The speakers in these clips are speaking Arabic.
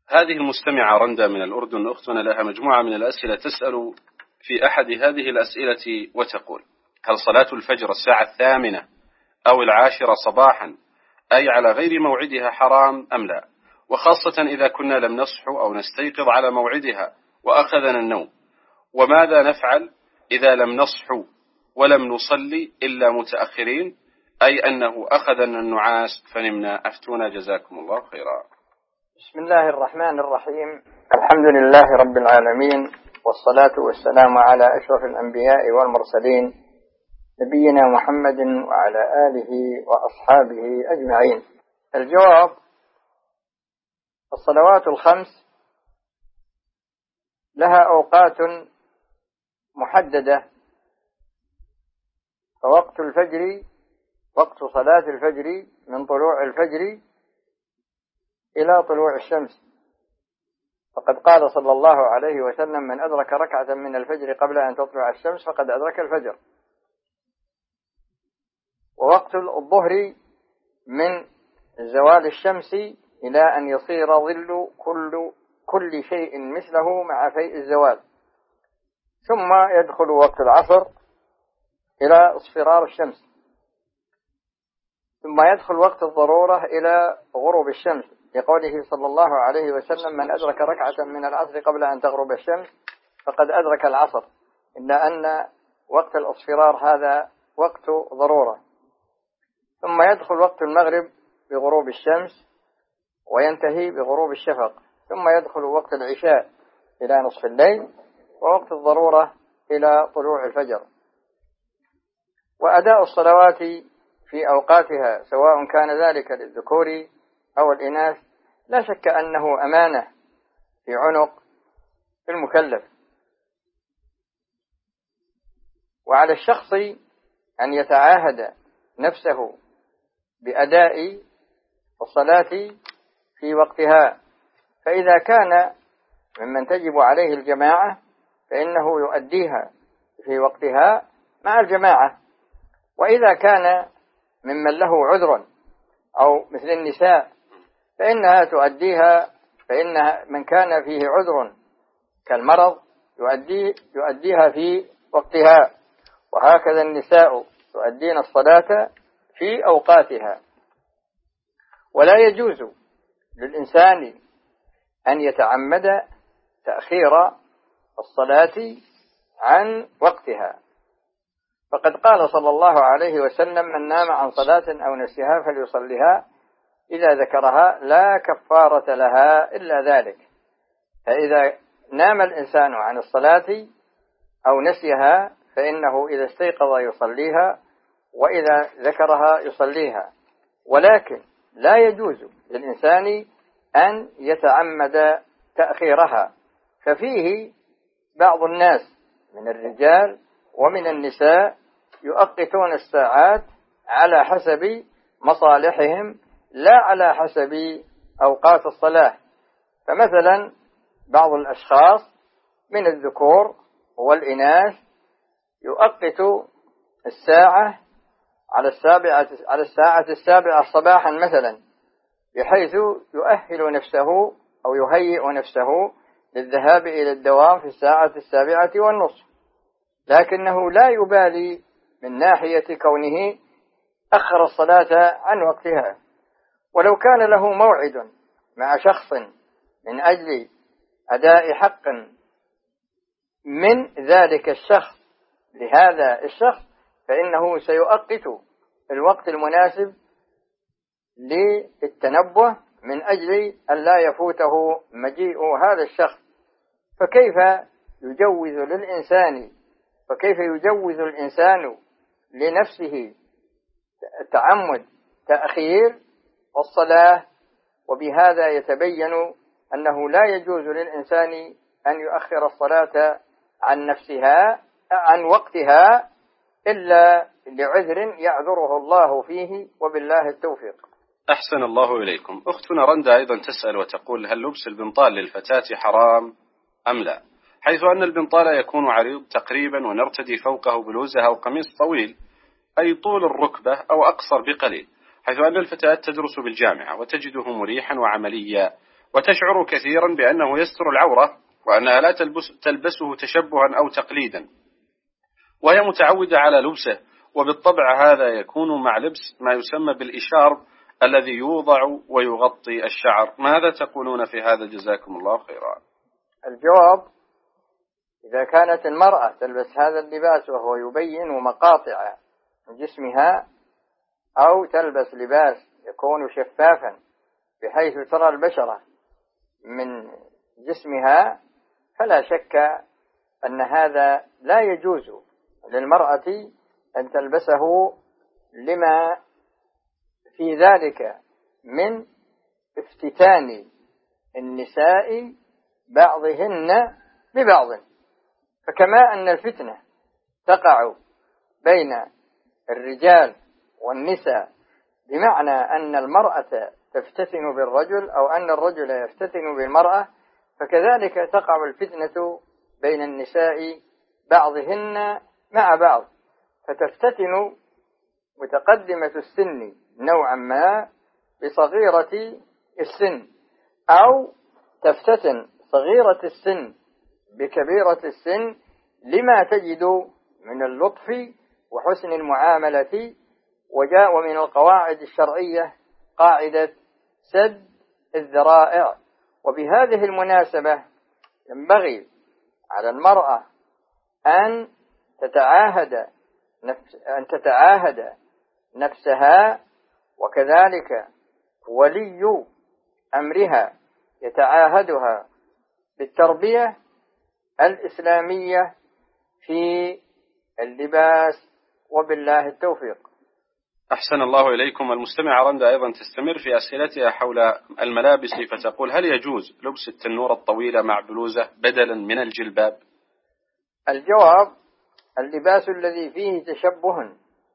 هذه المستمعة رندا من الأردن، أختنا لها مجموعة من الأسئلة، تسأل في أحد هذه الأسئلة وتقول: هل صلاة الفجر 8:00 أو 10 صباحا أي على غير موعدها حرام أم لا؟ وخاصة إذا كنا لم نصحو أو نستيقظ على موعدها وأخذنا النوم، وماذا نفعل إذا لم نصحو ولم نصلي إلا متأخرين، أي أنه أخذنا النعاس فنمنا؟ أفتونا جزاكم الله خيرا. بسم الله الرحمن الرحيم. الحمد لله رب العالمين، والصلاة والسلام على أشرف الأنبياء والمرسلين، نبينا محمد وعلى آله وأصحابه أجمعين. الجواب: الصلوات الخمس لها أوقات محددة، فوقت الفجر وقت صلاة الفجر من طلوع الفجر إلى طلوع الشمس، فقد قال صلى الله عليه وسلم: من أدرك ركعة من الفجر قبل أن تطلع الشمس فقد أدرك الفجر. ووقت الظهر من زوال الشمس إلى أن يصير ظل كل شيء مثله مع فيء الزوال، ثم يدخل وقت العصر إلى اصفرار الشمس، ثم يدخل وقت الضرورة إلى غروب الشمس، لقوله صلى الله عليه وسلم: من أدرك ركعة من العصر قبل أن تغرب الشمس فقد أدرك العصر، إلا أن وقت الاصفرار هذا وقت ضرورة. ثم يدخل وقت المغرب بغروب الشمس وينتهي بغروب الشفق، ثم يدخل وقت العشاء إلى نصف الليل، ووقت الضرورة إلى طلوع الفجر. وأداء الصلوات في أوقاتها سواء كان ذلك للذكور أو الإناث لا شك أنه أمانة في عنق المكلف، وعلى الشخص أن يتعاهد نفسه بأداء الصلاة في وقتها، فإذا كان ممن تجب عليه الجماعة فإنه يؤديها في وقتها مع الجماعة، وإذا كان ممن له عذر أو مثل النساء فإنها تؤديها، فإن من كان فيه عذر كالمرض يؤديها في وقتها، وهكذا النساء تؤدين الصلاة في أوقاتها. ولا يجوز للإنسان أن يتعمد تأخير الصلاة عن وقتها، فقد قال صلى الله عليه وسلم: من نام عن صلاة أو نسيها فليصلها إذا ذكرها لا كفارة لها إلا ذلك. فإذا نام الإنسان عن الصلاة أو نسيها فإنه إذا استيقظ يصليها، وإذا ذكرها يصليها، ولكن لا يجوز للإنسان أن يتعمد تأخيرها. ففيه بعض الناس من الرجال ومن النساء يؤقتون الساعات على حسب مصالحهم لا على حسب أوقات الصلاة. فمثلا بعض الأشخاص من الذكور والإناث يؤقت الساعة على الساعة 7 صباحا مثلا، بحيث يؤهل نفسه أو يهيئ نفسه للذهاب إلى الدوام في 7:15، لكنه لا يبالي من ناحية كونه أخر الصلاة عن وقتها. ولو كان له موعد مع شخص من أجل أداء حق من ذلك الشخص لهذا الشخص فإنه سيؤقت الوقت المناسب للتنبه من أجل أن لا يفوته مجيء هذا الشخص. فكيف يجوز الإنسان لنفسه تعمد تأخير الصلاة؟ وبهذا يتبين أنه لا يجوز للإنسان أن يؤخر الصلاة عن وقتها إلا لعذر يعذره الله فيه، وبالله التوفيق. أحسن الله إليكم. أختنا رندا أيضا تسأل وتقول: هل لبس البنطال للفتاة حرام أم لا؟ حيث أن البنطال يكون عريض تقريبا ونرتدي فوقه بلوزة أو قميص طويل أي طول الركبة أو أقصر بقليل، حيث أن الفتاة تدرس بالجامعة وتجده مريحا وعمليا، وتشعر كثيرا بأنه يستر العورة وأنها لا تلبسه تشبها أو تقليدا، وهي متعودة على لبسه، وبالطبع هذا يكون مع لبس ما يسمى بالإشارب الذي يوضع ويغطي الشعر. ماذا تقولون في هذا جزاكم الله خيرا؟ الجواب: إذا كانت المرأة تلبس هذا اللباس وهو يبين مقاطع جسمها، أو تلبس لباس يكون شفافا بحيث ترى البشرة من جسمها، فلا شك أن هذا لا يجوز للمرأة أن تلبسه، لما في ذلك من افتتان النساء بعضهن ببعض. فكما أن الفتنة تقع بين الرجال والنساء بمعنى أن المرأة تفتتن بالرجل أو أن الرجل يفتتن بالمرأة، فكذلك تقع الفتنة بين النساء بعضهن مع بعض، فتفتتن متقدمة السن نوعا ما بصغيرة السن، أو تفتتن صغيرة السن بكبيرة السن، لما تجد من اللطف وحسن المعاملة. وجاء من القواعد الشرعية قاعدة سد الذرائع. وبهذه المناسبة ينبغي على المرأة أن تتعاهد نفسها، وكذلك ولي أمرها يتعاهدها بالتربية الإسلامية في اللباس، وبالله التوفيق. أحسن الله إليكم. المستمعة رندا أيضا تستمر في أسئلتها حول الملابس، فتقول: هل يجوز لبس التنورة الطويلة مع بلوزة بدلا من الجلباب؟ الجواب: اللباس الذي فيه تشبه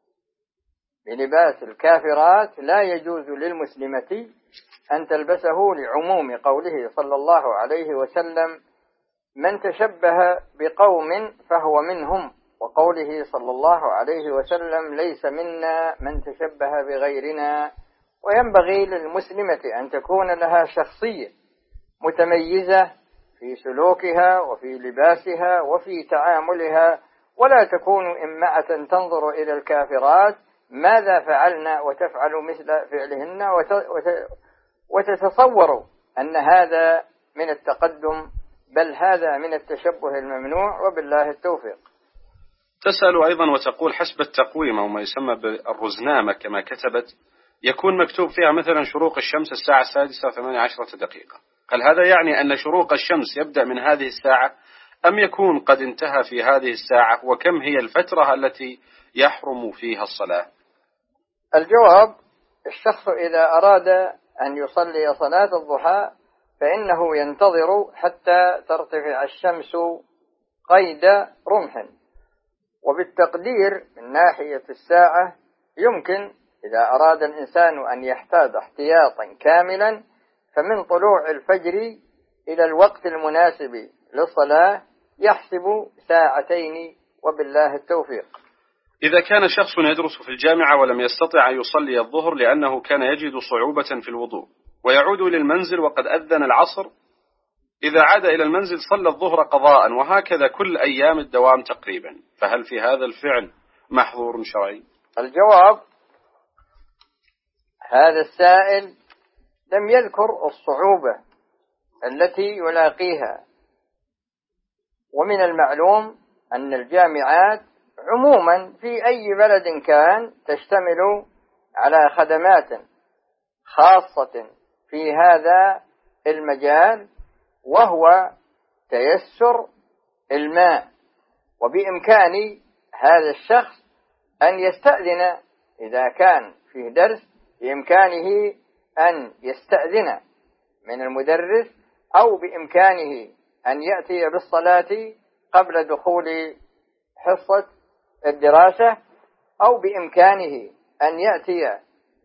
بلباس الكافرات لا يجوز للمسلمة أن تلبسه، لعموم قوله صلى الله عليه وسلم: من تشبه بقوم فهو منهم، وقوله صلى الله عليه وسلم: ليس منا من تشبه بغيرنا. وينبغي للمسلمة أن تكون لها شخصية متميزة في سلوكها وفي لباسها وفي تعاملها، ولا تكون إمعة تنظر إلى الكافرات ماذا فعلنا وتفعل مثل فعلهن، وتتصور أن هذا من التقدم، بل هذا من التشبه الممنوع، وبالله التوفيق. تسأل أيضا وتقول: حسب التقويم أو ما يسمى بالرزنامة كما كتبت، يكون مكتوب فيها مثلا شروق الشمس الساعة 6:18، هل هذا يعني أن شروق الشمس يبدأ من هذه الساعة، أم يكون قد انتهى في هذه الساعة؟ وكم هي الفترة التي يحرم فيها الصلاة؟ الجواب: الشخص إذا أراد أن يصلي صلاة الضحى فإنه ينتظر حتى ترتفع الشمس قيد رمح، وبالتقدير من ناحية الساعة يمكن إذا أراد الإنسان أن يحتاط احتياطا كاملا فمن طلوع الفجر إلى الوقت المناسب للصلاة يحسب 2 ساعتين، وبالله التوفيق. إذا كان شخص يدرس في الجامعة ولم يستطع أن يصلي الظهر لأنه كان يجد صعوبة في الوضوء، ويعود إلى المنزل وقد أذن العصر، إذا عاد إلى المنزل صلى الظهر قضاء، وهكذا كل أيام الدوام تقريبا، فهل في هذا الفعل محظور شرعي؟ الجواب: هذا السائل لم يذكر الصعوبة التي يلاقيها، ومن المعلوم أن الجامعات عموما في أي بلد كان تشتمل على خدمات خاصة في هذا المجال، وهو تيسر الماء. وبإمكان هذا الشخص أن يستأذن إذا كان فيه درس، بإمكانه أن يستأذن من المدرس، أو بإمكانه أن يأتي بالصلاة قبل دخول حصة الدراسة، أو بإمكانه أن يأتي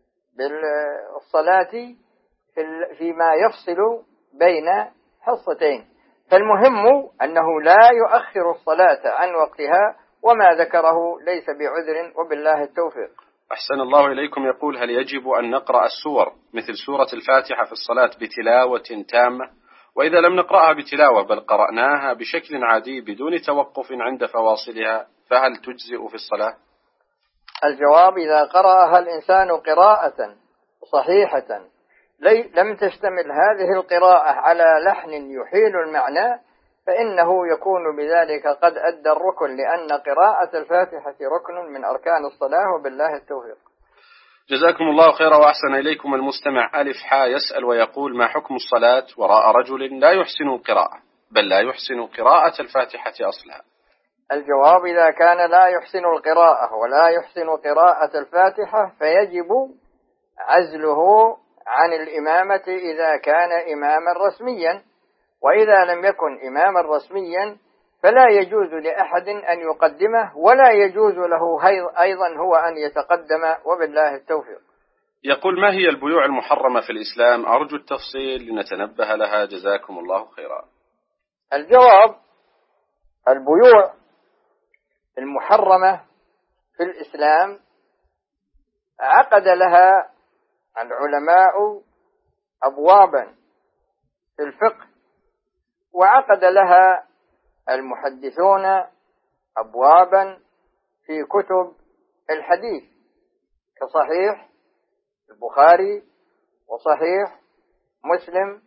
بالصلاة فيما يفصل بين حصتين. فالمهم أنه لا يؤخر الصلاة عن وقتها، وما ذكره ليس بعذر، وبالله التوفيق. أحسن الله إليكم. يقول: هل يجب أن نقرأ السور مثل سورة الفاتحة في الصلاة بتلاوة تامة؟ وإذا لم نقرأها بتلاوة بل قرأناها بشكل عادي بدون توقف عند فواصلها فهل تجزئ في الصلاة؟ الجواب: إذا قرأها الإنسان قراءة صحيحة لم تشتمل هذه القراءة على لحن يحيل المعنى فإنه يكون بذلك قد أدى الركن، لأن قراءة الفاتحة ركن من أركان الصلاة، وبالله التوفيق. جزاكم الله خيرا وأحسن إليكم. المستمع ألف حا يسأل ويقول: ما حكم الصلاة وراء رجل لا يحسن القراءة بل لا يحسن قراءة الفاتحة أصلها؟ الجواب: إذا كان لا يحسن القراءة ولا يحسن قراءة الفاتحة فيجب عزله عن الإمامة إذا كان إماما رسميا، وإذا لم يكن إماما رسميا فلا يجوز لأحد أن يقدمه ولا يجوز له أيضا هو أن يتقدم، وبالله التوفيق. يقول: ما هي البيوع المحرمة في الإسلام؟ أرجو التفصيل لنتنبه لها، جزاكم الله خيرا. الجواب: البيوع المحرمة في الإسلام عقد لها العلماء أبوابا في الفقه، وعقد لها المحدثون أبوابا في كتب الحديث كصحيح البخاري وصحيح مسلم،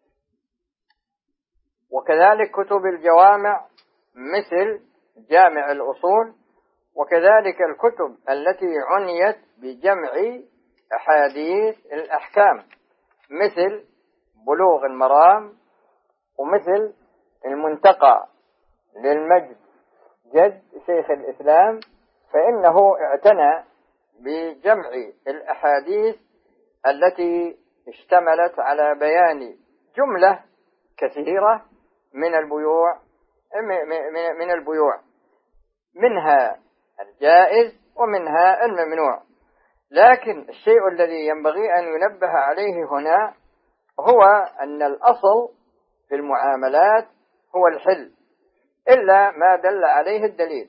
وكذلك كتب الجوامع مثل جامع الأصول، وكذلك الكتب التي عنيت بجمع أحاديث الأحكام مثل بلوغ المرام ومثل المنتقى للمجد جد شيخ الإسلام، فإنه اعتنى بجمع الأحاديث التي اشتملت على بيان جملة كثيرة من البيوع منها الجائز ومنها الممنوع. لكن الشيء الذي ينبغي أن ينبه عليه هنا هو أن الأصل في المعاملات هو الحل إلا ما دل عليه الدليل.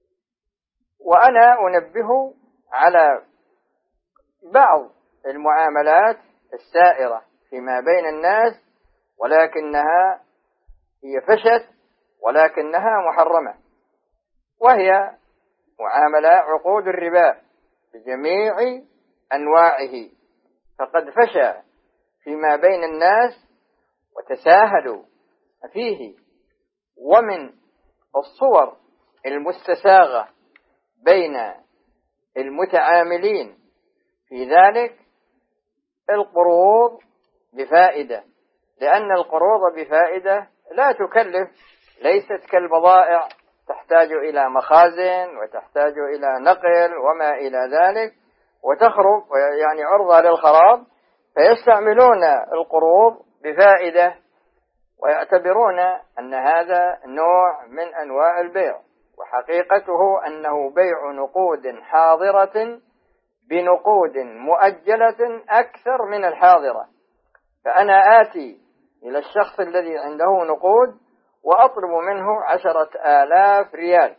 وأنا أنبه على بعض المعاملات السائرة فيما بين الناس ولكنها هي فشت ولكنها محرمة، وهي معاملة عقود الربا بجميع أنواعه، فقد فشى فيما بين الناس وتساهلوا فيه. ومن الصور المستساغة بين المتعاملين في ذلك القروض بفائدة، لأن القروض بفائدة لا تكلف، ليست كالبضائع تحتاج إلى مخازن وتحتاج إلى نقل وما إلى ذلك وتخرب يعني عرضة للخراب، فيستعملون القروض بفائدة ويعتبرون أن هذا نوع من أنواع البيع، وحقيقته أنه بيع نقود حاضرة بنقود مؤجلة أكثر من الحاضرة. فأنا آتي إلى الشخص الذي عنده نقود وأطلب منه 10,000 ريال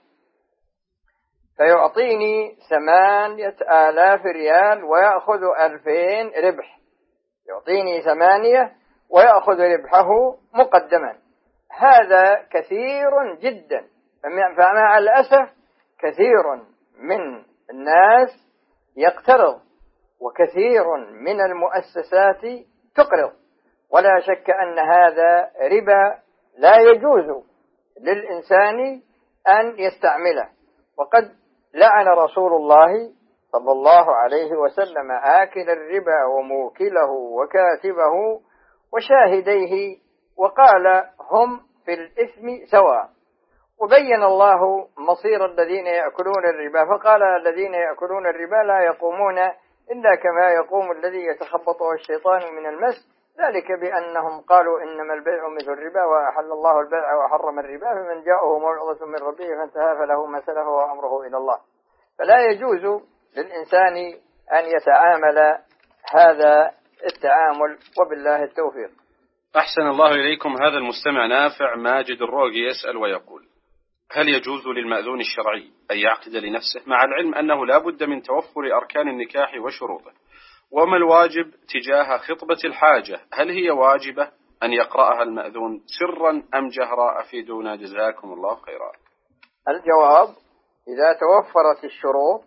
فيعطيني 8,000 ريال ويأخذ 2,000 ربح، يعطيني 8 ويأخذ ربحه مقدما. هذا كثير جدا، فمع الأسف كثير من الناس يقترض وكثير من المؤسسات تقرض، ولا شك أن هذا ربا لا يجوز للإنسان أن يستعمله. وقد لعن رسول الله صلى الله عليه وسلم آكل الربا وموكله وكاتبه وشاهديه، وقال هم في الإثم سواء. وبين الله مصير الذين يأكلون الربا فقال الذين يأكلون الربا لا يقومون إلا كما يقوم الذي يتخبطه الشيطان من المس، ذلك بأنهم قالوا إنما البيع مثل الربا وأحل الله البيع وحرم الربا، فمن جاءه موعظة من ربه فانتهى فله ما سلف وأمره إلى الله. فلا يجوز للإنسان أن يتعامل هذا التعامل، وبالله التوفيق. أحسن الله إليكم. هذا المستمع نافع ماجد الروقي يسأل ويقول: هل يجوز للمأذون الشرعي أن يعقد لنفسه مع العلم أنه لا بد من توفر أركان النكاح وشروطه؟ وما الواجب تجاه خطبة الحاجة؟ هل هي واجبة أن يقرأها المأذون سرا أم جهرا؟ أفيدونا جزاكم الله خيرا. الجواب: إذا توفرت الشروط،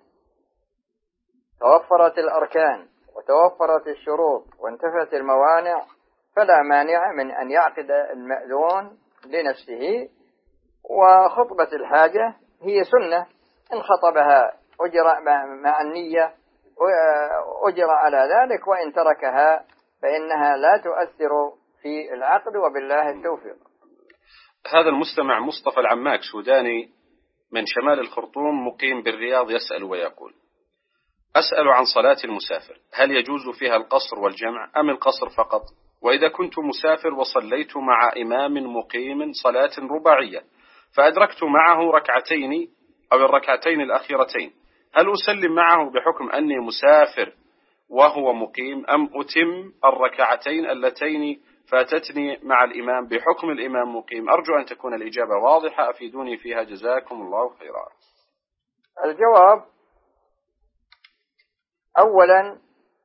توفرت الأركان وتوفرت الشروط وانتفت الموانع، فلا مانع من أن يعقد المأذون لنفسه. وخطبة الحاجة هي سنة، إن خطبها أجر مع النية أجر على ذلك، وإن تركها فإنها لا تؤثر في العقد، وبالله التوفيق. هذا المستمع مصطفى العماك سوداني من شمال الخرطوم مقيم بالرياض يسأل ويقول: أسأل عن صلاة المسافر، هل يجوز فيها القصر والجمع أم القصر فقط؟ وإذا كنت مسافر وصليت مع إمام مقيم صلاة رباعية فأدركت معه ركعتين أو الركعتين الأخيرتين، هل أسلم معه بحكم أني مسافر وهو مقيم، أم أتم الركعتين اللتين فاتتني مع الإمام بحكم الإمام مقيم؟ أرجو أن تكون الإجابة واضحة، أفيدوني فيها جزاكم الله خيرا. الجواب: أولا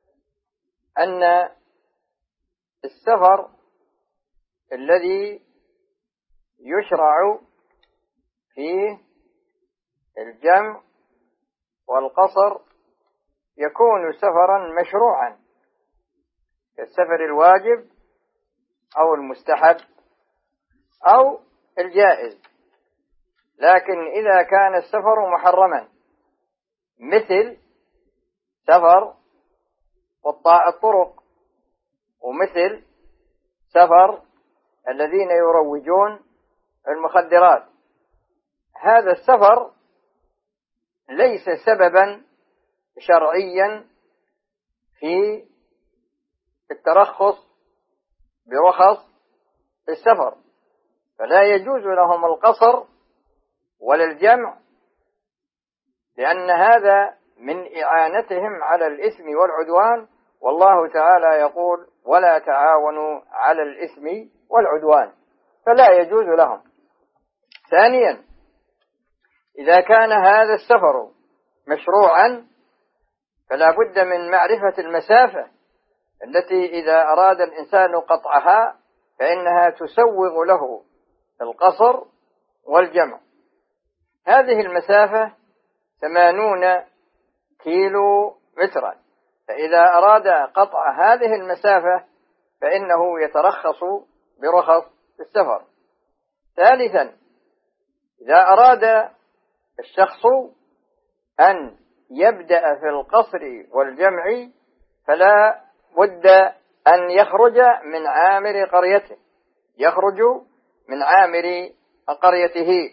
أن السفر الذي يشرع فيه الجمع والقصر يكون سفرا مشروعا كالسفر الواجب أو المستحب أو الجائز. لكن إذا كان السفر محرما مثل سفر قطاع الطرق، ومثل سفر الذين يروجون المخدرات، هذا السفر ليس سببا شرعيا في الترخص برخص السفر، فلا يجوز لهم القصر ولا الجمع، لأن هذا من إعانتهم على الإثم والعدوان، والله تعالى يقول: ولا تعاونوا على الإثم والعدوان، فلا يجوز لهم. ثانيا، إذا كان هذا السفر مشروعا فلا بد من معرفة المسافة التي إذا أراد الإنسان قطعها فإنها تسوغ له القصر والجمع. هذه المسافة 80 كيلو مترا، فإذا أراد قطع هذه المسافة فإنه يترخص برخص السفر. ثالثا، إذا أراد الشخص أن يبدأ في القصر والجمع فلا بد أن يخرج من عامر قريته، يخرج من عامر قريته.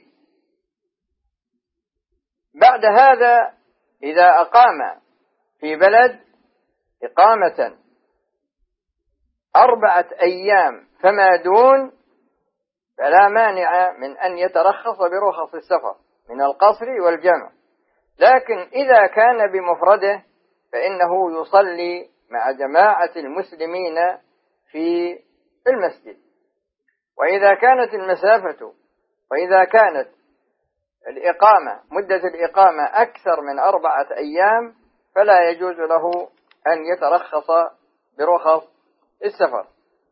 بعد هذا إذا أقام في بلد إقامة 4 أيام فما دون فلا مانع من أن يترخص برخص السفر من القصر والجمع. لكن إذا كان بمفرده فإنه يصلي مع جماعة المسلمين في المسجد. وإذا كانت المسافة وإذا كانت الإقامة مدة الإقامة أكثر من 4 أيام فلا يجوز له أن يترخص برخص السفر.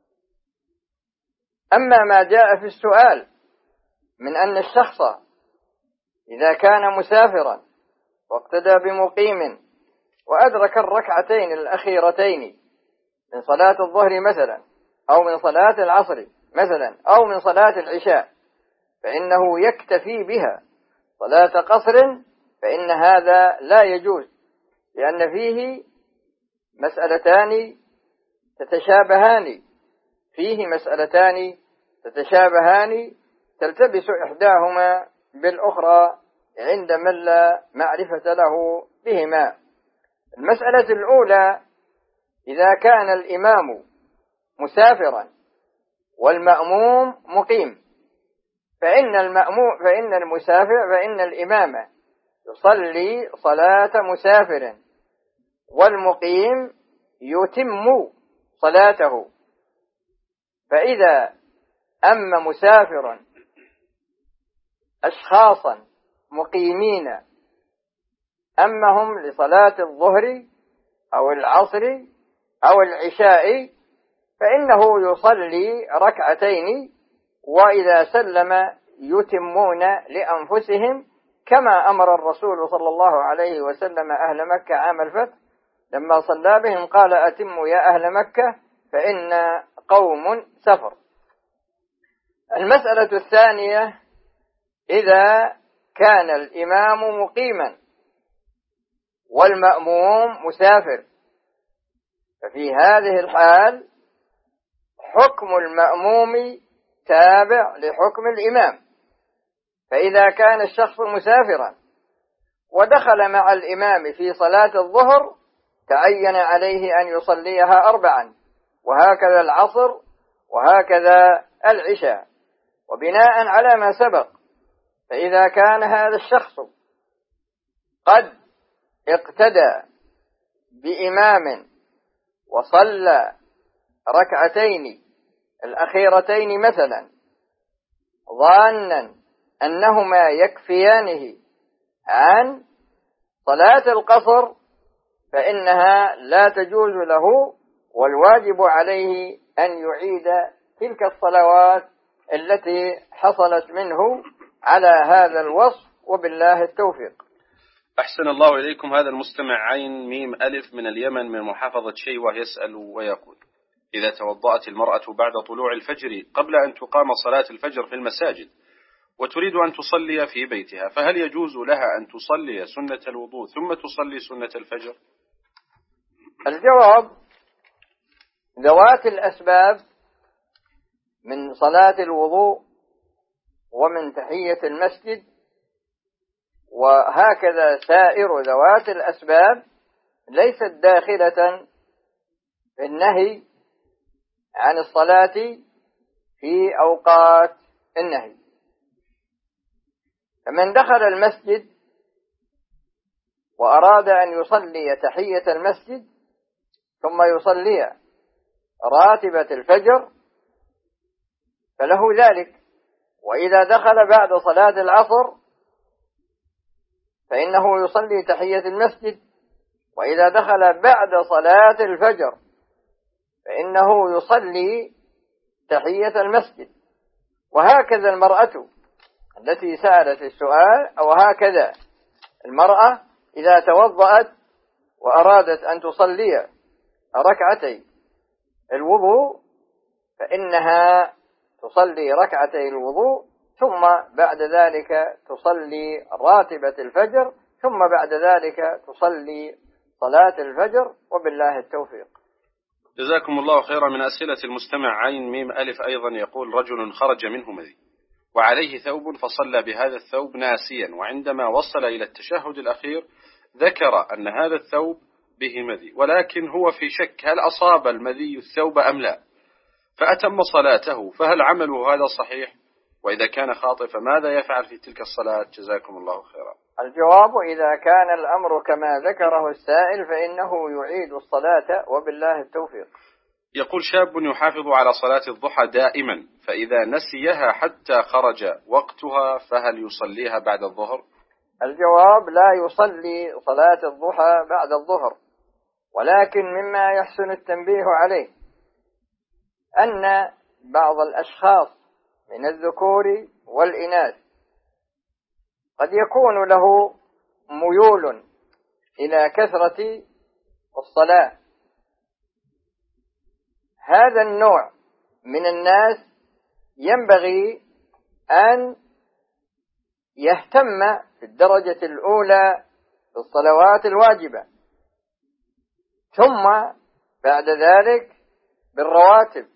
أما ما جاء في السؤال من أن الشخص إذا كان مسافرا واقتدى بمقيم وأدرك الركعتين الأخيرتين من صلاة الظهر مثلا أو من صلاة العصر مثلا أو من صلاة العشاء فإنه يكتفي بها صلاة قصر، فإن هذا لا يجوز، لأن فيه مسألتان تتشابهان تلتبس إحداهما بالأخرى عند من لا معرفة له بهما. المسألة الأولى: إذا كان الإمام مسافرا والمأموم مقيم فإن الإمام يصلي صلاة مسافر والمقيم يتم صلاته. فإذا أما مسافر أشخاصا مقيمين أمهم لصلاة الظهر أو العصر أو العشاء، فإنه يصلي ركعتين، وإذا سلم يتمون لأنفسهم، كما أمر الرسول صلى الله عليه وسلم أهل مكة عام الفتح لما صلى بهم قال: أتموا يا أهل مكة فإن قوم سفر. المسألة الثانية: إذا كان الإمام مقيما والمأموم مسافر، ففي هذه الحال حكم المأموم تابع لحكم الإمام. فإذا كان الشخص مسافرا ودخل مع الإمام في صلاة الظهر تعين عليه أن يصليها 4، وهكذا العصر، وهكذا العشاء. وبناء على ما سبق، فإذا كان هذا الشخص قد اقتدى بإمام وصلى ركعتين الأخيرتين مثلا ظانا أنهما يكفيانه عن صلاة القصر، فإنها لا تجوز له، والواجب عليه أن يعيد تلك الصلوات التي حصلت منه على هذا الوصف، وبالله التوفيق. أحسن الله إليكم. هذا المستمع عين ميم ألف من اليمن من محافظة شيوة يسأل ويقول: إذا توضأت المرأة بعد طلوع الفجر قبل أن تقام صلاة الفجر في المساجد وتريد أن تصلي في بيتها، فهل يجوز لها أن تصلي سنة الوضوء ثم تصلي سنة الفجر؟ الجواب: ذوات الأسباب من صلاة الوضوء ومن تحية المسجد وهكذا سائر ذوات الأسباب ليست داخلة في النهي عن الصلاة في أوقات النهي. فمن دخل المسجد وأراد أن يصلي تحية المسجد ثم يصلي راتبة الفجر فله ذلك. وإذا دخل بعد صلاة العصر فإنه يصلي تحية المسجد، وإذا دخل بعد صلاة الفجر فإنه يصلي تحية المسجد. وهكذا المرأة التي سألت السؤال، أو هكذا المرأة إذا توضأت وأرادت أن تصلي ركعتي الوضوء فإنها تصلي ركعتي الوضوء، ثم بعد ذلك تصلي راتبة الفجر، ثم بعد ذلك تصلي صلاة الفجر، وبالله التوفيق. جزاكم الله خيرا. من أسئلة المستمع عين ميم ألف أيضا يقول: رجل خرج منه مذي وعليه ثوب فصلى بهذا الثوب ناسيا، وعندما وصل إلى التشهد الأخير ذكر أن هذا الثوب به مذي، ولكن هو في شك هل أصاب المذي الثوب أم لا، فأتم صلاته، فهل عمله هذا صحيح؟ وإذا كان خاطئ فماذا يفعل في تلك الصلاة؟ جزاكم الله خيرا. الجواب: إذا كان الأمر كما ذكره السائل فإنه يعيد الصلاة، وبالله التوفيق. يقول: شاب يحافظ على صلاة الضحى دائما، فإذا نسيها حتى خرج وقتها فهل يصليها بعد الظهر؟ الجواب: لا يصلي صلاة الضحى بعد الظهر، ولكن مما يحسن التنبيه عليه أن بعض الأشخاص من الذكور والإناث قد يكون له ميول إلى كثرة الصلاة. هذا النوع من الناس ينبغي أن يهتم في الدرجة الأولى بالصلوات الواجبة، ثم بعد ذلك بالرواتب،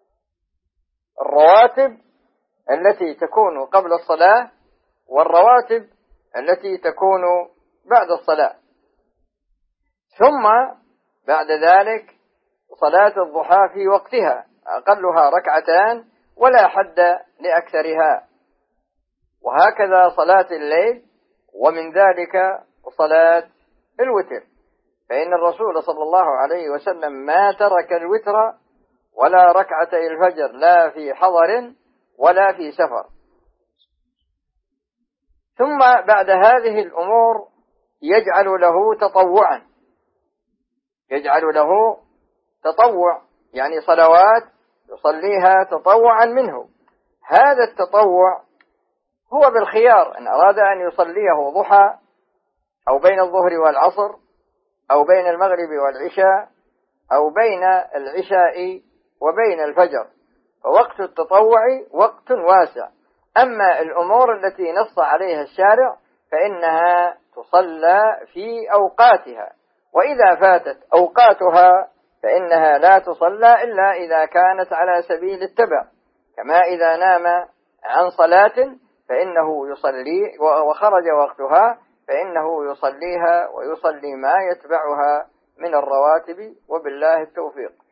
الرواتب التي تكون قبل الصلاة والرواتب التي تكون بعد الصلاة، ثم بعد ذلك صلاة الضحى في وقتها أقلها ركعتان ولا حد لأكثرها، وهكذا صلاة الليل، ومن ذلك صلاة الوتر، فإن الرسول صلى الله عليه وسلم ما ترك الوتر ولا ركعتي الفجر لا في حضر ولا في سفر. ثم بعد هذه الأمور يجعل له تطوعا، يجعل له تطوع، يعني صلوات يصليها تطوعا منه. هذا التطوع هو بالخيار، إن أراد أن يصليه ضحى أو بين الظهر والعصر أو بين المغرب والعشاء أو بين العشاء وبين الفجر، فوقت التطوع وقت واسع. أما الأمور التي نص عليها الشارع فإنها تصلى في أوقاتها، وإذا فاتت أوقاتها فإنها لا تصلى إلا إذا كانت على سبيل التبع، كما إذا نام عن صلاة فإنه يصلي وخرج وقتها فإنه يصليها ويصلي ما يتبعها من الرواتب، وبالله التوفيق.